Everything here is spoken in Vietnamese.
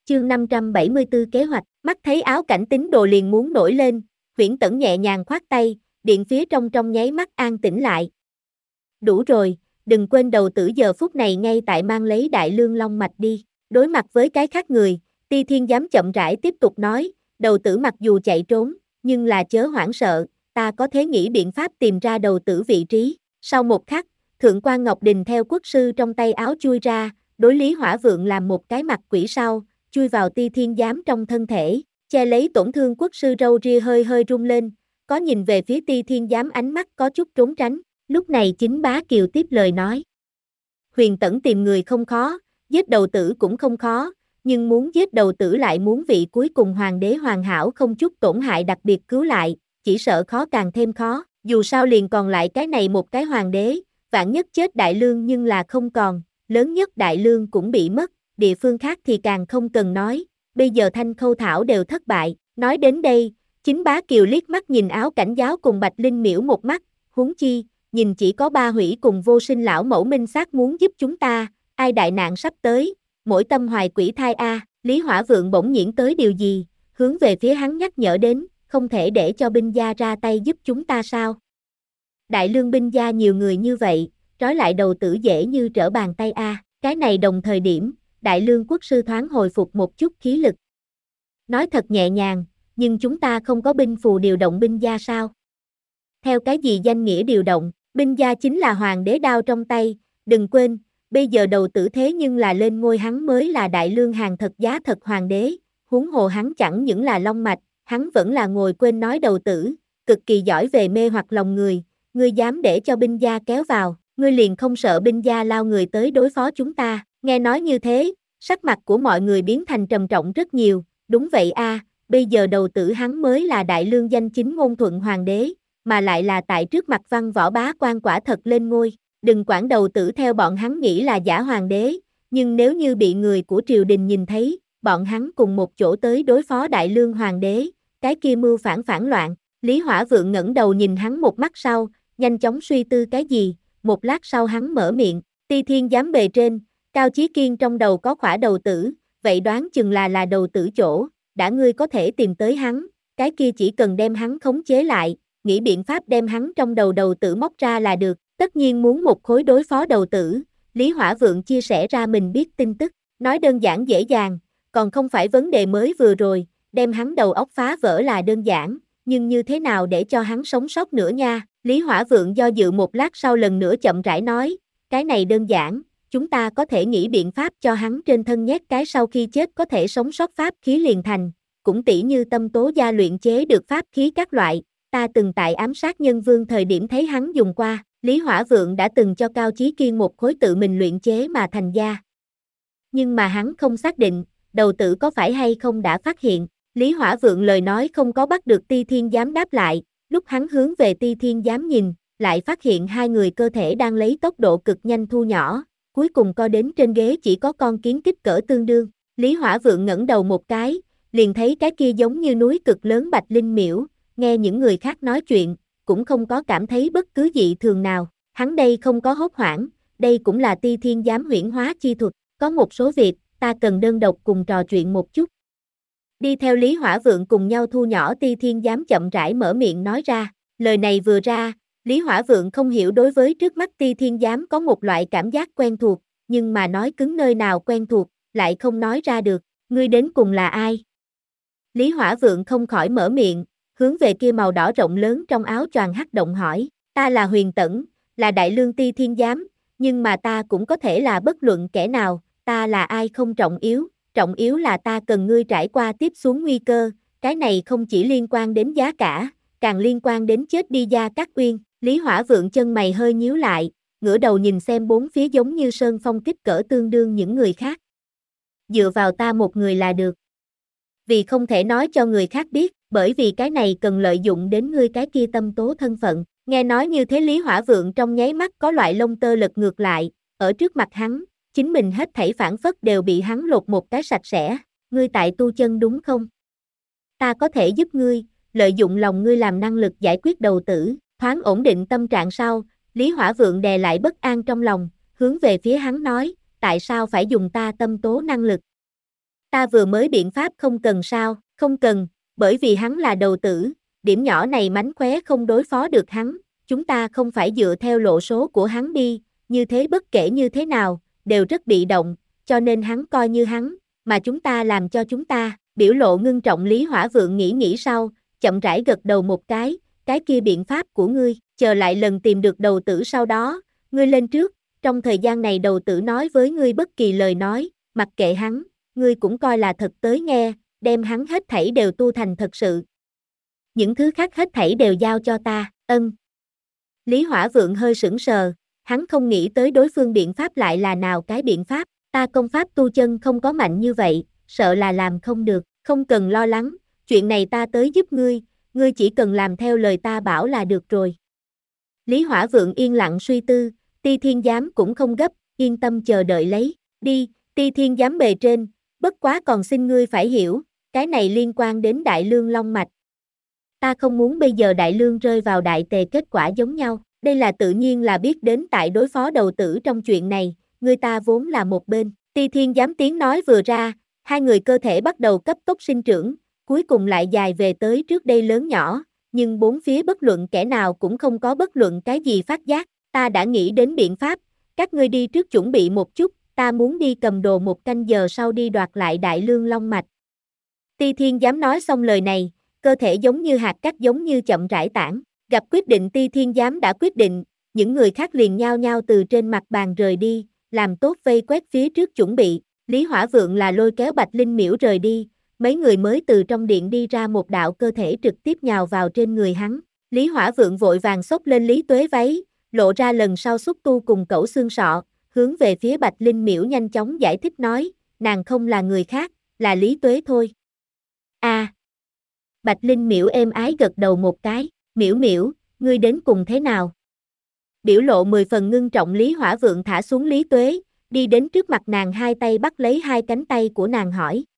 Chương 574 kế hoạch, mắt thấy áo cảnh tín đồ liền muốn nổi lên, Huyễn Tẫn nhẹ nhàng khoát tay, điện phía trong nháy mắt an tĩnh lại. Đủ rồi, đừng quên đầu tử giờ phút này ngay tại mang lấy đại lương long mạch đi. Đối mặt với cái khác người, Ti Thiên Giám chậm rãi tiếp tục nói, đầu tử mặc dù chạy trốn, nhưng là chớ hoảng sợ, ta có thể nghĩ biện pháp tìm ra đầu tử vị trí. Sau một khắc, Thượng quan Ngọc Đình theo quốc sư trong tay áo chui ra, đối Lý Hỏa Vượng làm một cái mặt quỷ sau, chui vào Ti Thiên Giám trong thân thể, che lấy tổn thương quốc sư râu ria hơi hơi rung lên, có nhìn về phía Ti Thiên Giám ánh mắt có chút trốn tránh. Lúc này chính Bá Kiều tiếp lời nói. Huyền Tẫn tìm người không khó, giết đầu tử cũng không khó, nhưng muốn giết đầu tử lại muốn vị cuối cùng hoàng đế hoàn hảo không chút tổn hại đặc biệt cứu lại, chỉ sợ khó càng thêm khó, dù sao liền còn lại cái này một cái hoàng đế, vạn nhất chết đại lương nhưng là không còn, lớn nhất đại lương cũng bị mất, địa phương khác thì càng không cần nói, bây giờ Thanh Khâu Thảo đều thất bại, nói đến đây, chính Bá Kiều liếc mắt nhìn áo cảnh giáo cùng Bạch Linh Miễu một mắt, huống chi, nhìn chỉ có ba hủy cùng vô sinh lão mẫu minh xác muốn giúp chúng ta, ai đại nạn sắp tới, mỗi tâm hoài quỷ thai a. Lý Hỏa Vượng bỗng nhiên tới điều gì, hướng về phía hắn nhắc nhở đến, không thể để cho binh gia ra tay giúp chúng ta sao? Đại lương binh gia nhiều người như vậy, trói lại đầu tử dễ như trở bàn tay a. Cái này đồng thời điểm, đại lương quốc sư thoáng hồi phục một chút khí lực. Nói thật nhẹ nhàng, nhưng chúng ta không có binh phù điều động binh gia sao? Theo cái gì danh nghĩa điều động, binh gia chính là hoàng đế đao trong tay, đừng quên, bây giờ đầu tử thế nhưng là lên ngôi hắn mới là đại lương hàng thật giá thật hoàng đế, huống hồ hắn chẳng những là long mạch, hắn vẫn là ngồi quên nói đầu tử, cực kỳ giỏi về mê hoặc lòng người, ngươi dám để cho binh gia kéo vào, ngươi liền không sợ binh gia lao người tới đối phó chúng ta, nghe nói như thế, sắc mặt của mọi người biến thành trầm trọng rất nhiều, đúng vậy a, bây giờ đầu tử hắn mới là đại lương danh chính ngôn thuận hoàng đế, mà lại là tại trước mặt văn võ bá quan quả thật lên ngôi, đừng quản đầu tử theo bọn hắn nghĩ là giả hoàng đế, nhưng nếu như bị người của triều đình nhìn thấy, bọn hắn cùng một chỗ tới đối phó đại lương hoàng đế, cái kia mưu phản loạn, Lý Hỏa Vượng ngẩng đầu nhìn hắn một mắt sau, nhanh chóng suy tư cái gì, một lát sau hắn mở miệng, Ti Thiên Giám bề trên, Cao Chí Kiên trong đầu có khỏa đầu tử, vậy đoán chừng là đầu tử chỗ, đã ngươi có thể tìm tới hắn, cái kia chỉ cần đem hắn khống chế lại, nghĩ biện pháp đem hắn trong đầu tử móc ra là được, tất nhiên muốn một khối đối phó đầu tử, Lý Hỏa Vượng chia sẻ ra mình biết tin tức, nói đơn giản dễ dàng, còn không phải vấn đề mới vừa rồi, đem hắn đầu óc phá vỡ là đơn giản, nhưng như thế nào để cho hắn sống sót nữa nha, Lý Hỏa Vượng do dự một lát sau lần nữa chậm rãi nói, cái này đơn giản, chúng ta có thể nghĩ biện pháp cho hắn trên thân nhét cái sau khi chết có thể sống sót pháp khí liền thành, cũng tỉ như tâm tố gia luyện chế được pháp khí các loại. Ta từng tại ám sát nhân vương thời điểm thấy hắn dùng qua, Lý Hỏa Vượng đã từng cho Cao Chí Kiên một khối tự mình luyện chế mà thành gia. Nhưng mà hắn không xác định, đầu tử có phải hay không đã phát hiện, Lý Hỏa Vượng lời nói không có bắt được Ti Thiên Giám đáp lại, lúc hắn hướng về Ti Thiên Giám nhìn, lại phát hiện hai người cơ thể đang lấy tốc độ cực nhanh thu nhỏ, cuối cùng co đến trên ghế chỉ có con kiến kích cỡ tương đương, Lý Hỏa Vượng ngẩng đầu một cái, liền thấy cái kia giống như núi cực lớn Bạch Linh Miễu, nghe những người khác nói chuyện, cũng không có cảm thấy bất cứ dị thường nào, hắn đây không có hốt hoảng, đây cũng là Ti Thiên Giám huyễn hóa chi thuật, có một số việc, ta cần đơn độc cùng trò chuyện một chút. Đi theo Lý Hỏa Vượng cùng nhau thu nhỏ Ti Thiên Giám chậm rãi mở miệng nói ra, lời này vừa ra, Lý Hỏa Vượng không hiểu đối với trước mắt Ti Thiên Giám có một loại cảm giác quen thuộc, nhưng mà nói cứng nơi nào quen thuộc, lại không nói ra được, ngươi đến cùng là ai? Lý Hỏa Vượng không khỏi mở miệng, hướng về kia màu đỏ rộng lớn trong áo choàng hắc động hỏi, ta là Huyền Tẫn, là đại lương Ti Thiên Giám, nhưng mà ta cũng có thể là bất luận kẻ nào, ta là ai không trọng yếu là ta cần ngươi trải qua tiếp xuống nguy cơ, cái này không chỉ liên quan đến giá cả, càng liên quan đến chết đi Gia Cát Uyên, Lý Hỏa Vượng chân mày hơi nhíu lại, ngửa đầu nhìn xem bốn phía giống như sơn phong kích cỡ tương đương những người khác. Dựa vào ta một người là được. Vì không thể nói cho người khác biết, bởi vì cái này cần lợi dụng đến ngươi cái kia tâm tố thân phận. Nghe nói như thế Lý Hỏa Vượng trong nháy mắt có loại lông tơ lật ngược lại, ở trước mặt hắn, chính mình hết thảy phản phất đều bị hắn lột một cái sạch sẽ. Ngươi tại tu chân đúng không? Ta có thể giúp ngươi, lợi dụng lòng ngươi làm năng lực giải quyết đầu tử, thoáng ổn định tâm trạng sau, Lý Hỏa Vượng đè lại bất an trong lòng, hướng về phía hắn nói, tại sao phải dùng ta tâm tố năng lực? Ta vừa mới biện pháp không cần sao, không cần, bởi vì hắn là đầu tử, điểm nhỏ này mánh khóe không đối phó được hắn, chúng ta không phải dựa theo lộ số của hắn đi, như thế bất kể như thế nào, đều rất bị động, cho nên hắn coi như hắn, mà chúng ta làm cho chúng ta, biểu lộ ngưng trọng Lý Hỏa Vượng nghĩ sau, chậm rãi gật đầu một cái kia biện pháp của ngươi, chờ lại lần tìm được đầu tử sau đó, ngươi lên trước, trong thời gian này đầu tử nói với ngươi bất kỳ lời nói, mặc kệ hắn, ngươi cũng coi là thật tới nghe, đem hắn hết thảy đều tu thành thật sự. Những thứ khác hết thảy đều giao cho ta, ân. Lý Hỏa Vượng hơi sững sờ, hắn không nghĩ tới đối phương biện pháp lại là nào cái biện pháp, ta công pháp tu chân không có mạnh như vậy, sợ là làm không được, không cần lo lắng, chuyện này ta tới giúp ngươi chỉ cần làm theo lời ta bảo là được rồi. Lý Hỏa Vượng yên lặng suy tư, Ti Thiên Giám cũng không gấp, yên tâm chờ đợi lấy, đi, Ti Thiên Giám bề trên, bất quá còn xin ngươi phải hiểu, cái này liên quan đến Đại Lương Long Mạch. Ta không muốn bây giờ Đại Lương rơi vào đại tề kết quả giống nhau, đây là tự nhiên là biết đến tại đối phó đầu tử trong chuyện này, người ta vốn là một bên, Ti Thiên Giám tiếng nói vừa ra, hai người cơ thể bắt đầu cấp tốc sinh trưởng, cuối cùng lại dài về tới trước đây lớn nhỏ, nhưng bốn phía bất luận kẻ nào cũng không có bất luận cái gì phát giác, ta đã nghĩ đến biện pháp, các ngươi đi trước chuẩn bị một chút, ta muốn đi cầm đồ 1 canh giờ sau đi đoạt lại Đại Lương Long Mạch. Ti Thiên Giám nói xong lời này, cơ thể giống như hạt cát giống như chậm rãi tản, gặp quyết định Ti Thiên Giám đã quyết định, những người khác liền nhao nhao từ trên mặt bàn rời đi, làm tốt vây quét phía trước chuẩn bị, Lý Hỏa Vượng là lôi kéo Bạch Linh Miễu rời đi, mấy người mới từ trong điện đi ra một đạo cơ thể trực tiếp nhào vào trên người hắn, Lý Hỏa Vượng vội vàng xốc lên Lý Tuế váy, lộ ra lần sau xúc tu cùng cẩu xương sọ, hướng về phía Bạch Linh Miễu nhanh chóng giải thích nói, nàng không là người khác, là Lý Tuế thôi. Bạch Linh Miễu êm ái gật đầu một cái, Miễu Miễu, ngươi đến cùng thế nào? Biểu lộ 10 phần ngưng trọng Lý Hỏa Vượng thả xuống Lý Tuế, đi đến trước mặt nàng hai tay bắt lấy hai cánh tay của nàng hỏi,